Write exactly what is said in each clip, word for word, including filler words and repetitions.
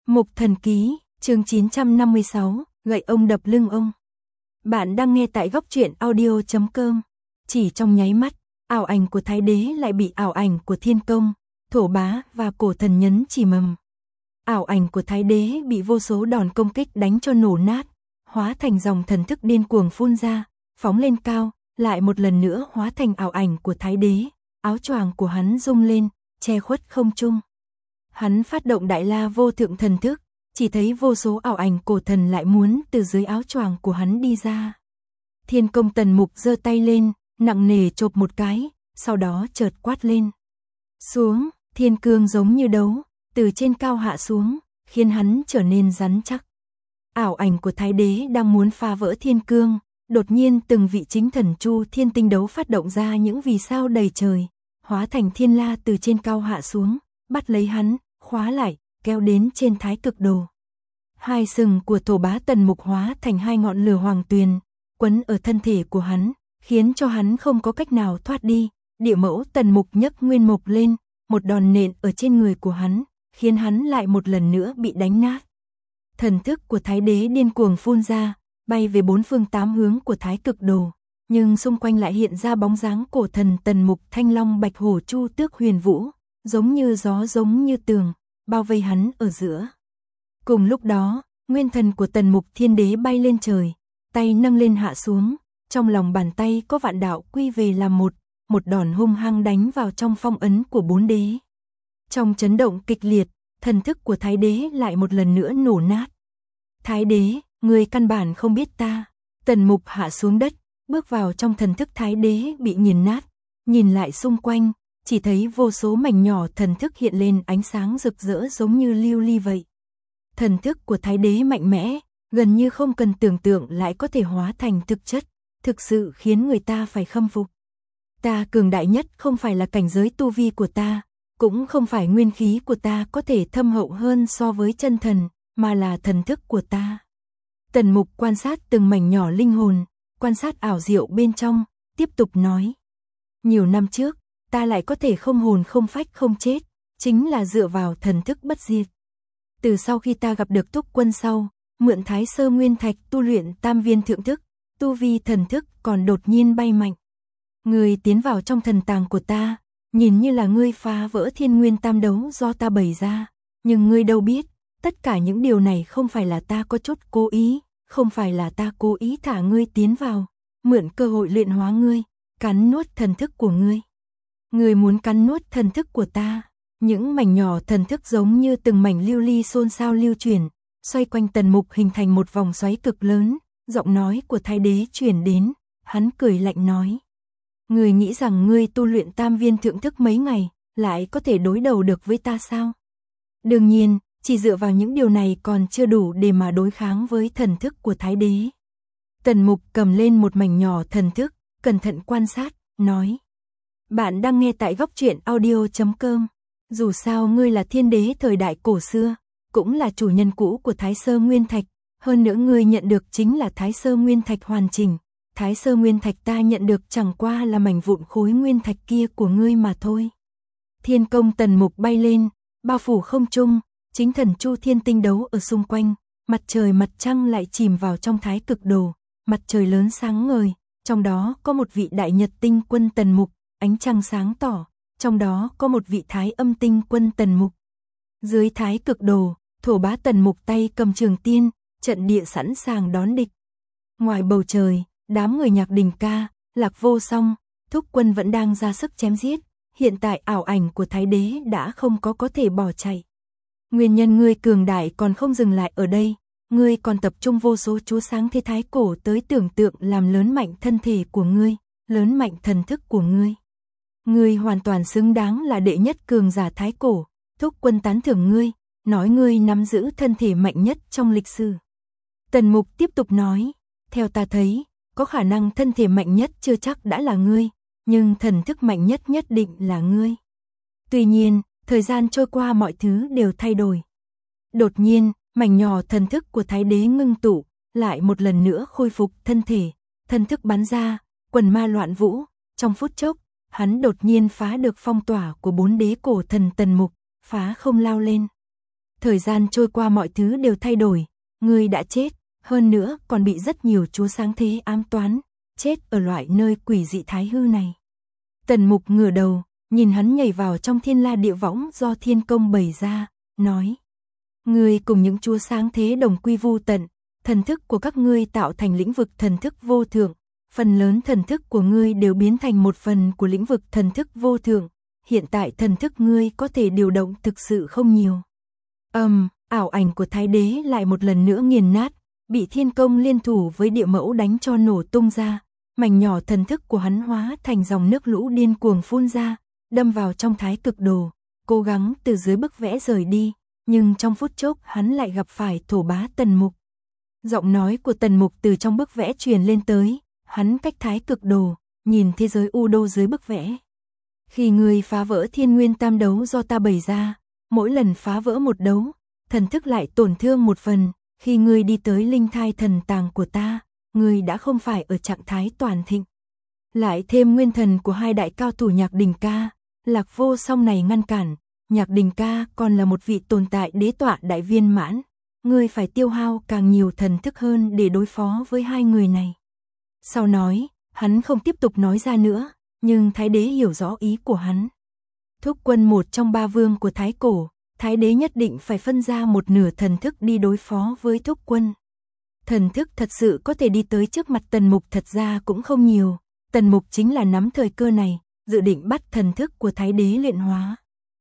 Mục Thần Ký, chương chín trăm năm mươi sáu, gậy ông đập lưng ông. Bạn đang nghe tại góc truyện audio chấm com. Chỉ trong nháy mắt, ảo ảnh của Thái Đế lại bị ảo ảnh của Thiên Công, Thổ Bá và Cổ Thần nhấn chỉ mầm. Ảo ảnh của Thái Đế bị vô số đòn công kích đánh cho nổ nát, hóa thành dòng thần thức điên cuồng phun ra, phóng lên cao, lại một lần nữa hóa thành ảo ảnh của Thái Đế, áo choàng của hắn rung lên, che khuất không trung. Hắn phát động Đại La Vô Thượng thần thức, chỉ thấy vô số ảo ảnh cổ thần lại muốn từ dưới áo choàng của hắn đi ra. Thiên Công Tần Mục giơ tay lên, nặng nề chộp một cái, sau đó chợt quát lên. Xuống, thiên cương giống như đấu, từ trên cao hạ xuống, khiến hắn trở nên rắn chắc. Ảo ảnh của Thái Đế đang muốn phá vỡ thiên cương, đột nhiên từng vị chính thần Chu Thiên Tinh Đấu phát động ra những vì sao đầy trời, hóa thành thiên la từ trên cao hạ xuống, bắt lấy hắn, khóa lại, kéo đến trên Thái Cực Đồ. Hai sừng của Thổ Bá Tần Mục hóa thành hai ngọn lửa hoàng tuyền, quấn ở thân thể của hắn, khiến cho hắn không có cách nào thoát đi. Địa Mẫu Tần Mục nhấc nguyên mục lên, một đòn nện ở trên người của hắn, khiến hắn lại một lần nữa bị đánh nát. Thần thức của Thái Đế điên cuồng phun ra, bay về bốn phương tám hướng của Thái Cực Đồ, nhưng xung quanh lại hiện ra bóng dáng cổ thần Tần Mục, Thanh Long, Bạch Hổ, Chu Tước, Huyền Vũ, giống như gió giống như tường, bao vây hắn ở giữa. Cùng lúc đó, nguyên thần của Tần Mục Thiên Đế bay lên trời, tay nâng lên hạ xuống, trong lòng bàn tay có vạn đạo quy về làm một, một đòn hung hăng đánh vào trong phong ấn của bốn đế. Trong chấn động kịch liệt, thần thức của Thái Đế lại một lần nữa nổ nát. Thái Đế, người căn bản không biết ta. Tần Mục hạ xuống đất, bước vào trong thần thức Thái Đế bị nghiền nát, nhìn lại xung quanh, chỉ thấy vô số mảnh nhỏ thần thức hiện lên ánh sáng rực rỡ giống như lưu ly vậy. Thần thức của Thái Đế mạnh mẽ, gần như không cần tưởng tượng lại có thể hóa thành thực chất, thực sự khiến người ta phải khâm phục. Ta cường đại nhất không phải là cảnh giới tu vi của ta, cũng không phải nguyên khí của ta có thể thâm hậu hơn so với chân thần, mà là thần thức của ta. Tần Mục quan sát từng mảnh nhỏ linh hồn, quan sát ảo diệu bên trong, tiếp tục nói. Nhiều năm trước, ta lại có thể không hồn không phách không chết, chính là dựa vào thần thức bất diệt. Từ sau khi ta gặp được Túc Quân sau, mượn Thái Sơ Nguyên Thạch tu luyện tam viên thượng thức, tu vi thần thức còn đột nhiên bay mạnh. Ngươi tiến vào trong thần tàng của ta, nhìn như là ngươi phá vỡ thiên nguyên tam đấu do ta bày ra, nhưng ngươi đâu biết, tất cả những điều này không phải là ta có chút cố ý, không phải là ta cố ý thả ngươi tiến vào, mượn cơ hội luyện hóa ngươi, cắn nuốt thần thức của ngươi. Ngươi muốn cắn nuốt thần thức của ta. Những mảnh nhỏ thần thức giống như từng mảnh lưu ly xôn xao lưu chuyển, xoay quanh Tần Mục hình thành một vòng xoáy cực lớn, giọng nói của Thái Đế truyền đến, hắn cười lạnh nói. Ngươi nghĩ rằng ngươi tu luyện tam viên thượng thức mấy ngày, lại có thể đối đầu được với ta sao? Đương nhiên, chỉ dựa vào những điều này còn chưa đủ để mà đối kháng với thần thức của Thái Đế. Tần Mục cầm lên một mảnh nhỏ thần thức, cẩn thận quan sát, nói. Bạn đang nghe tại góc truyện audio chấm com. Dù sao ngươi là thiên đế thời đại cổ xưa, cũng là chủ nhân cũ của Thái Sơ Nguyên Thạch, hơn nữa ngươi nhận được chính là Thái Sơ Nguyên Thạch hoàn chỉnh. Thái Sơ Nguyên Thạch ta nhận được chẳng qua là mảnh vụn khối nguyên thạch kia của ngươi mà thôi. Thiên Công Tần Mục bay lên, bao phủ không trung, chính thần Chu Thiên Tinh Đấu ở xung quanh, mặt trời mặt trăng lại chìm vào trong Thái Cực Đồ, mặt trời lớn sáng ngời, trong đó có một vị đại nhật tinh quân Tần Mục, ánh trăng sáng tỏ. Trong đó có một vị Thái Âm Tinh quân Tần Mục. Dưới Thái Cực Đồ, Thổ Bá Tần Mục tay cầm trường tiên, trận địa sẵn sàng đón địch. Ngoài bầu trời, đám người Nhạc Đình Ca, Lạc Vô Song, Thúc Quân vẫn đang ra sức chém giết. Hiện tại ảo ảnh của Thái Đế đã không có có thể bỏ chạy. Nguyên nhân ngươi cường đại còn không dừng lại ở đây, ngươi còn tập trung vô số chú sáng thế thái cổ tới tưởng tượng làm lớn mạnh thân thể của ngươi, lớn mạnh thần thức của ngươi. Ngươi hoàn toàn xứng đáng là đệ nhất cường giả thái cổ, Thúc Quân tán thưởng ngươi, nói ngươi nắm giữ thân thể mạnh nhất trong lịch sử. Tần Mục tiếp tục nói, theo ta thấy, có khả năng thân thể mạnh nhất chưa chắc đã là ngươi, nhưng thần thức mạnh nhất nhất định là ngươi. Tuy nhiên, thời gian trôi qua mọi thứ đều thay đổi. Đột nhiên, mảnh nhỏ thần thức của Thái Đế ngưng tụ, lại một lần nữa khôi phục thân thể, thần thức bắn ra, quần ma loạn vũ, trong phút chốc, hắn đột nhiên phá được phong tỏa của bốn đế cổ thần Tần Mục, phá không lao lên. Thời gian trôi qua mọi thứ đều thay đổi, ngươi đã chết, hơn nữa còn bị rất nhiều chúa sáng thế ám toán, chết ở loại nơi quỷ dị thái hư này. Tần Mục ngửa đầu, nhìn hắn nhảy vào trong thiên la địa võng do thiên công bày ra, nói. Ngươi cùng những chúa sáng thế đồng quy vu tận, thần thức của các ngươi tạo thành lĩnh vực thần thức vô thượng, phần lớn thần thức của ngươi đều biến thành một phần của lĩnh vực thần thức vô thượng, hiện tại thần thức ngươi có thể điều động thực sự không nhiều. Ầm, um, ảo ảnh của Thái Đế lại một lần nữa nghiền nát, bị thiên công liên thủ với địa mẫu đánh cho nổ tung ra, mảnh nhỏ thần thức của hắn hóa thành dòng nước lũ điên cuồng phun ra, đâm vào trong thái cực đồ, cố gắng từ dưới bức vẽ rời đi, nhưng trong phút chốc hắn lại gặp phải thổ bá Tần Mục. Giọng nói của Tần Mục từ trong bức vẽ truyền lên tới, hắn cách thái cực đồ, nhìn thế giới u đô dưới bức vẽ. Khi ngươi phá vỡ thiên nguyên tam đấu do ta bày ra, mỗi lần phá vỡ một đấu, thần thức lại tổn thương một phần, khi ngươi đi tới linh thai thần tàng của ta, ngươi đã không phải ở trạng thái toàn thịnh. Lại thêm nguyên thần của hai đại cao thủ Nhạc Đình Ca, Lạc Vô Song này ngăn cản, Nhạc Đình Ca còn là một vị tồn tại đế tọa đại viên mãn, ngươi phải tiêu hao càng nhiều thần thức hơn để đối phó với hai người này. Sau nói, hắn không tiếp tục nói ra nữa, nhưng Thái Đế hiểu rõ ý của hắn. Thúc Quân một trong ba vương của Thái Cổ, Thái Đế nhất định phải phân ra một nửa thần thức đi đối phó với Thúc Quân. Thần thức thật sự có thể đi tới trước mặt Tần Mục thật ra cũng không nhiều, Tần Mục chính là nắm thời cơ này, dự định bắt thần thức của Thái Đế luyện hóa.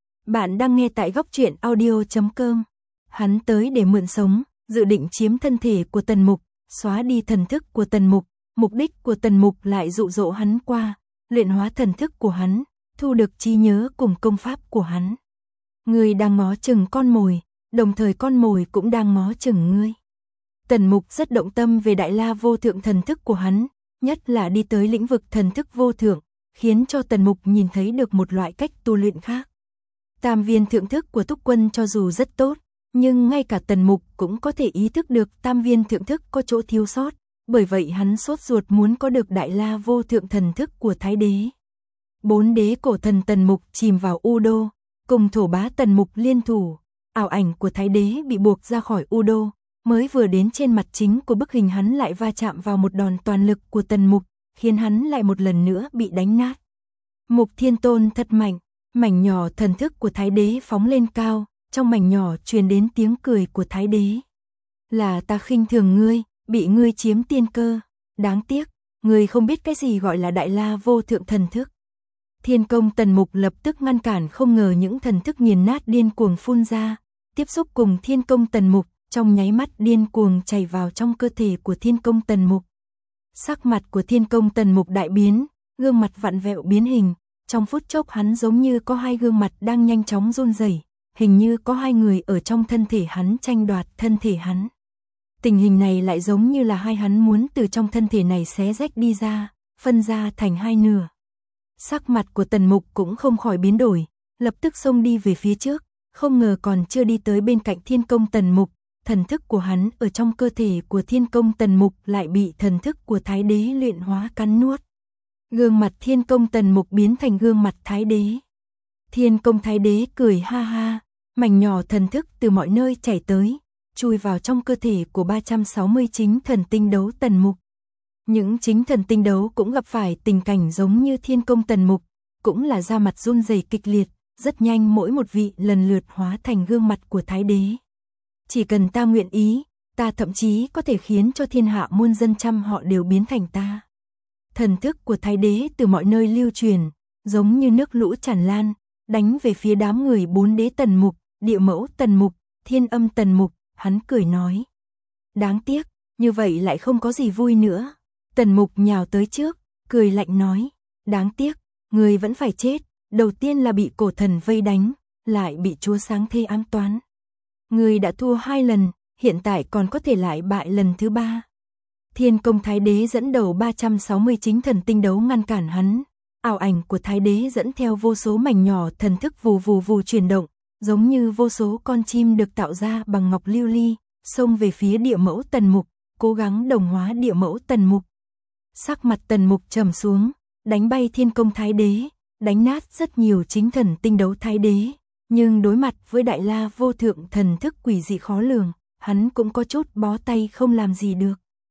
Bạn đang nghe tại góc truyện audio chấm com. Hắn tới để mượn sống, dự định chiếm thân thể của Tần Mục, xóa đi thần thức của Tần Mục, mục đích của Tần Mục lại dụ dỗ hắn qua, luyện hóa thần thức của hắn, thu được trí nhớ cùng công pháp của hắn. Ngươi đang ngó chừng con mồi, đồng thời con mồi cũng đang ngó chừng ngươi. Tần Mục rất động tâm về Đại La vô thượng thần thức của hắn, nhất là đi tới lĩnh vực thần thức vô thượng, khiến cho Tần Mục nhìn thấy được một loại cách tu luyện khác. Tam viên thượng thức của Thúc Quân cho dù rất tốt, nhưng ngay cả Tần Mục cũng có thể ý thức được tam viên thượng thức có chỗ thiếu sót, bởi vậy hắn sốt ruột muốn có được Đại La vô thượng thần thức của Thái Đế. Bốn đế cổ thần Tần Mục chìm vào U Đô, cùng thổ bá Tần Mục liên thủ, ảo ảnh của Thái Đế bị buộc ra khỏi U Đô, mới vừa đến trên mặt chính của bức hình hắn lại va chạm vào một đòn toàn lực của Tần Mục, khiến hắn lại một lần nữa bị đánh nát. Mục Thiên Tôn thật mạnh, mảnh nhỏ thần thức của Thái Đế phóng lên cao, trong mảnh nhỏ truyền đến tiếng cười của Thái Đế. Là ta khinh thường ngươi, bị ngươi chiếm tiên cơ, đáng tiếc, ngươi không biết cái gì gọi là Đại La vô thượng thần thức. Thiên công Tần Mục lập tức ngăn cản, không ngờ những thần thức nghiền nát điên cuồng phun ra, tiếp xúc cùng thiên công Tần Mục, trong nháy mắt điên cuồng chảy vào trong cơ thể của thiên công Tần Mục. Sắc mặt của thiên công Tần Mục đại biến, gương mặt vặn vẹo biến hình, trong phút chốc hắn giống như có hai gương mặt đang nhanh chóng run rẩy, hình như có hai người ở trong thân thể hắn tranh đoạt thân thể hắn. Tình hình này lại giống như là hai hắn muốn từ trong thân thể này xé rách đi ra, phân ra thành hai nửa. Sắc mặt của Tần Mục cũng không khỏi biến đổi, lập tức xông đi về phía trước, không ngờ còn chưa đi tới bên cạnh thiên công Tần Mục, thần thức của hắn ở trong cơ thể của thiên công Tần Mục lại bị thần thức của Thái Đế luyện hóa cắn nuốt. Gương mặt thiên công Tần Mục biến thành gương mặt Thái Đế. Thiên công Thái Đế cười ha ha, mảnh nhỏ thần thức từ mọi nơi chảy tới, chui vào trong cơ thể của ba trăm sáu mươi chính thần tinh đấu Tần Mục. Những chính thần tinh đấu cũng gặp phải tình cảnh giống như thiên công Tần Mục, cũng là da mặt run rẩy kịch liệt, rất nhanh mỗi một vị lần lượt hóa thành gương mặt của Thái Đế. Chỉ cần ta nguyện ý, ta thậm chí có thể khiến cho thiên hạ muôn dân trăm họ đều biến thành ta. Thần thức của Thái Đế từ mọi nơi lưu truyền, giống như nước lũ tràn lan, đánh về phía đám người bốn đế Tần Mục, địa mẫu Tần Mục, thiên âm Tần Mục, hắn cười nói. Đáng tiếc, như vậy lại không có gì vui nữa. Tần Mục nhào tới trước, cười lạnh nói, đáng tiếc, người vẫn phải chết, đầu tiên là bị cổ thần vây đánh, lại bị chúa sáng thế ám toán. Người đã thua hai lần, hiện tại còn có thể lại bại lần thứ ba. Thiên công Thái Đế dẫn đầu ba trăm sáu mươi chính thần tinh đấu ngăn cản hắn, ảo ảnh của Thái Đế dẫn theo vô số mảnh nhỏ thần thức vù vù vù chuyển động, giống như vô số con chim được tạo ra bằng ngọc lưu ly, xông về phía địa mẫu Tần Mục, cố gắng đồng hóa địa mẫu Tần Mục. Sắc mặt Tần Mục trầm xuống, đánh bay thiên công Thái Đế, đánh nát rất nhiều chính thần tinh đấu Thái Đế, Nhưng đối mặt với Đại La Vô Thượng thần thức quỷ dị khó lường, hắn cũng có chút bó tay không làm gì được.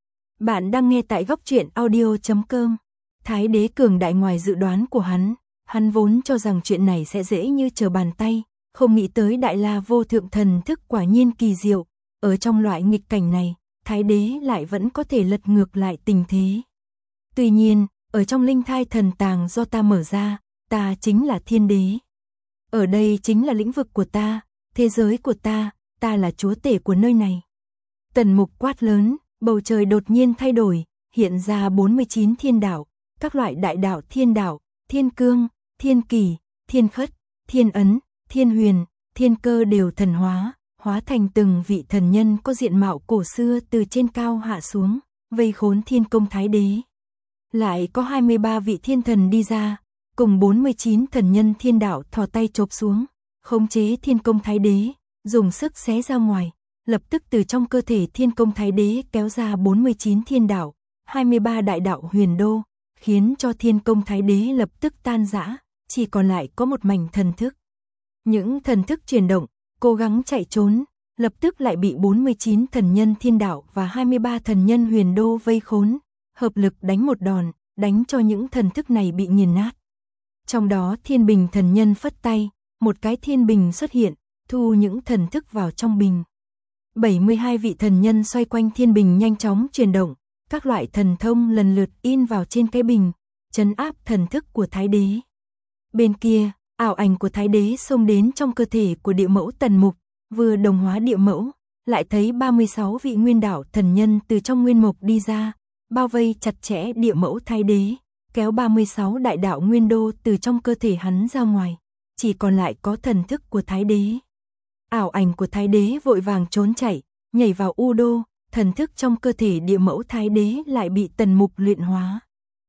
Bạn đang nghe tại góc truyện audio chấm com. Thái đế cường đại ngoài dự đoán của hắn, hắn vốn cho rằng chuyện này sẽ dễ như trở bàn tay, không nghĩ tới Đại La Vô Thượng thần thức quả nhiên kỳ diệu, ở trong loại nghịch cảnh này, Thái đế lại vẫn có thể lật ngược lại tình thế. Tuy nhiên, ở trong linh thai thần tàng do ta mở ra, ta chính là thiên đế. Ở đây chính là lĩnh vực của ta, thế giới của ta, ta là chúa tể của nơi này. Tần Mục quát lớn, bầu trời đột nhiên thay đổi, hiện ra bốn mươi chín thiên đạo, các loại đại đạo thiên đạo, thiên cương, thiên kỳ, thiên khất, thiên ấn, thiên huyền, thiên cơ đều thần hóa, hóa thành từng vị thần nhân có diện mạo cổ xưa từ trên cao hạ xuống, vây khốn thiên công thái đế. Lại có hai mươi ba vị thiên thần đi ra, cùng bốn mươi chín thần nhân thiên đạo thò tay chộp xuống, khống chế thiên công thái đế, dùng sức xé ra ngoài, lập tức từ trong cơ thể thiên công thái đế kéo ra bốn mươi chín thiên đạo, hai mươi ba đại đạo huyền đô, khiến cho thiên công thái đế lập tức tan rã, chỉ còn lại có một mảnh thần thức. Những thần thức chuyển động, cố gắng chạy trốn, lập tức lại bị bốn mươi chín thần nhân thiên đạo và hai mươi ba thần nhân huyền đô vây khốn, hợp lực đánh một đòn, đánh cho những thần thức này bị nghiền nát. Trong đó thiên bình thần nhân phất tay, một cái thiên bình xuất hiện, thu những thần thức vào trong bình. bảy mươi hai vị thần nhân xoay quanh thiên bình nhanh chóng chuyển động, các loại thần thông lần lượt in vào trên cái bình, trấn áp thần thức của thái đế. Bên kia, ảo ảnh của thái đế xông đến trong cơ thể của địa mẫu Tần Mục, vừa đồng hóa địa mẫu, lại thấy ba mươi sáu vị nguyên đảo thần nhân từ trong nguyên mục đi ra, bao vây chặt chẽ địa mẫu thái đế, kéo ba mươi sáu đại đạo nguyên đô từ trong cơ thể hắn ra ngoài, chỉ còn lại có thần thức của thái đế. Ảo ảnh của thái đế vội vàng trốn chạy, nhảy vào u đô, thần thức trong cơ thể địa mẫu thái đế lại bị Tần Mục luyện hóa.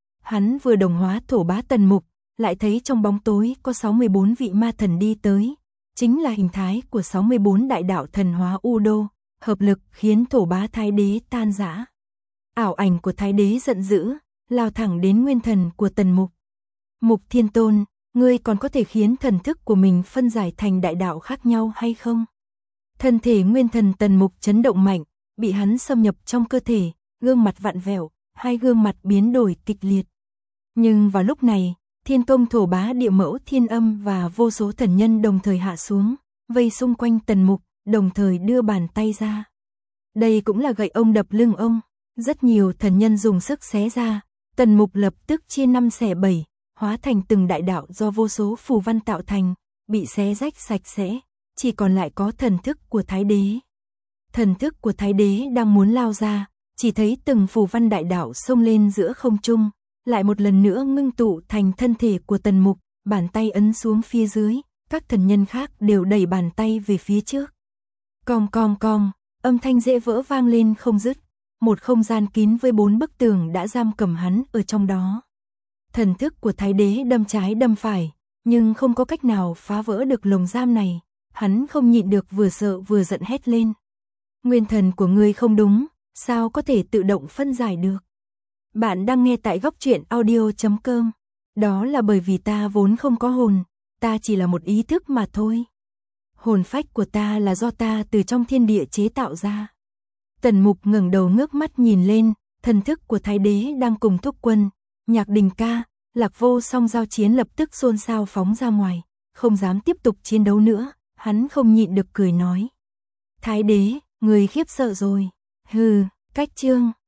Hắn vừa đồng hóa thổ bá Tần Mục, lại thấy trong bóng tối có sáu mươi bốn vị ma thần đi tới, chính là hình thái của sáu mươi bốn đại đạo thần hóa u đô, hợp lực khiến thổ bá thái đế tan rã. Ảo ảnh của thái đế giận dữ, lao thẳng đến nguyên thần của Tần Mục. Mục Thiên Tôn, ngươi còn có thể khiến thần thức của mình phân giải thành đại đạo khác nhau hay không? Thân thể nguyên thần Tần Mục chấn động mạnh, bị hắn xâm nhập trong cơ thể, gương mặt vặn vẹo, hai gương mặt biến đổi kịch liệt. Nhưng vào lúc này, thiên công thổ bá địa mẫu thiên âm và vô số thần nhân đồng thời hạ xuống, vây xung quanh Tần Mục, đồng thời đưa bàn tay ra. Đây cũng là gậy ông đập lưng ông, rất nhiều thần nhân dùng sức xé ra, Tần Mục lập tức chia năm xẻ bảy, hóa thành từng đại đạo do vô số phù văn tạo thành, bị xé rách sạch sẽ, chỉ còn lại có thần thức của thái đế. Thần thức của thái đế đang muốn lao ra, chỉ thấy từng phù văn đại đạo xông lên giữa không trung, lại một lần nữa ngưng tụ thành thân thể của Tần Mục, bàn tay ấn xuống phía dưới, các thần nhân khác đều đẩy bàn tay về phía trước. Cong cong cong, âm thanh dễ vỡ vang lên không dứt, một không gian kín với bốn bức tường đã giam cầm hắn ở trong đó. Thần thức của thái đế đâm trái đâm phải, nhưng không có cách nào phá vỡ được lồng giam này, hắn không nhịn được vừa sợ vừa giận hét lên. Nguyên thần của ngươi không đúng, sao có thể tự động phân giải được? Bạn đang nghe tại góc truyện audio chấm com. Đó là bởi vì ta vốn không có hồn, ta chỉ là một ý thức mà thôi. Hồn phách của ta là do ta từ trong thiên địa chế tạo ra. Tần Mục ngẩng đầu ngước mắt nhìn lên, thần thức của thái đế đang cùng thúc quân, Nhạc Đình Ca, Lạc Vô Song giao chiến lập tức xôn xao phóng ra ngoài, không dám tiếp tục chiến đấu nữa, hắn không nhịn được cười nói. Thái đế, người khiếp sợ rồi. Hừ, cách chương.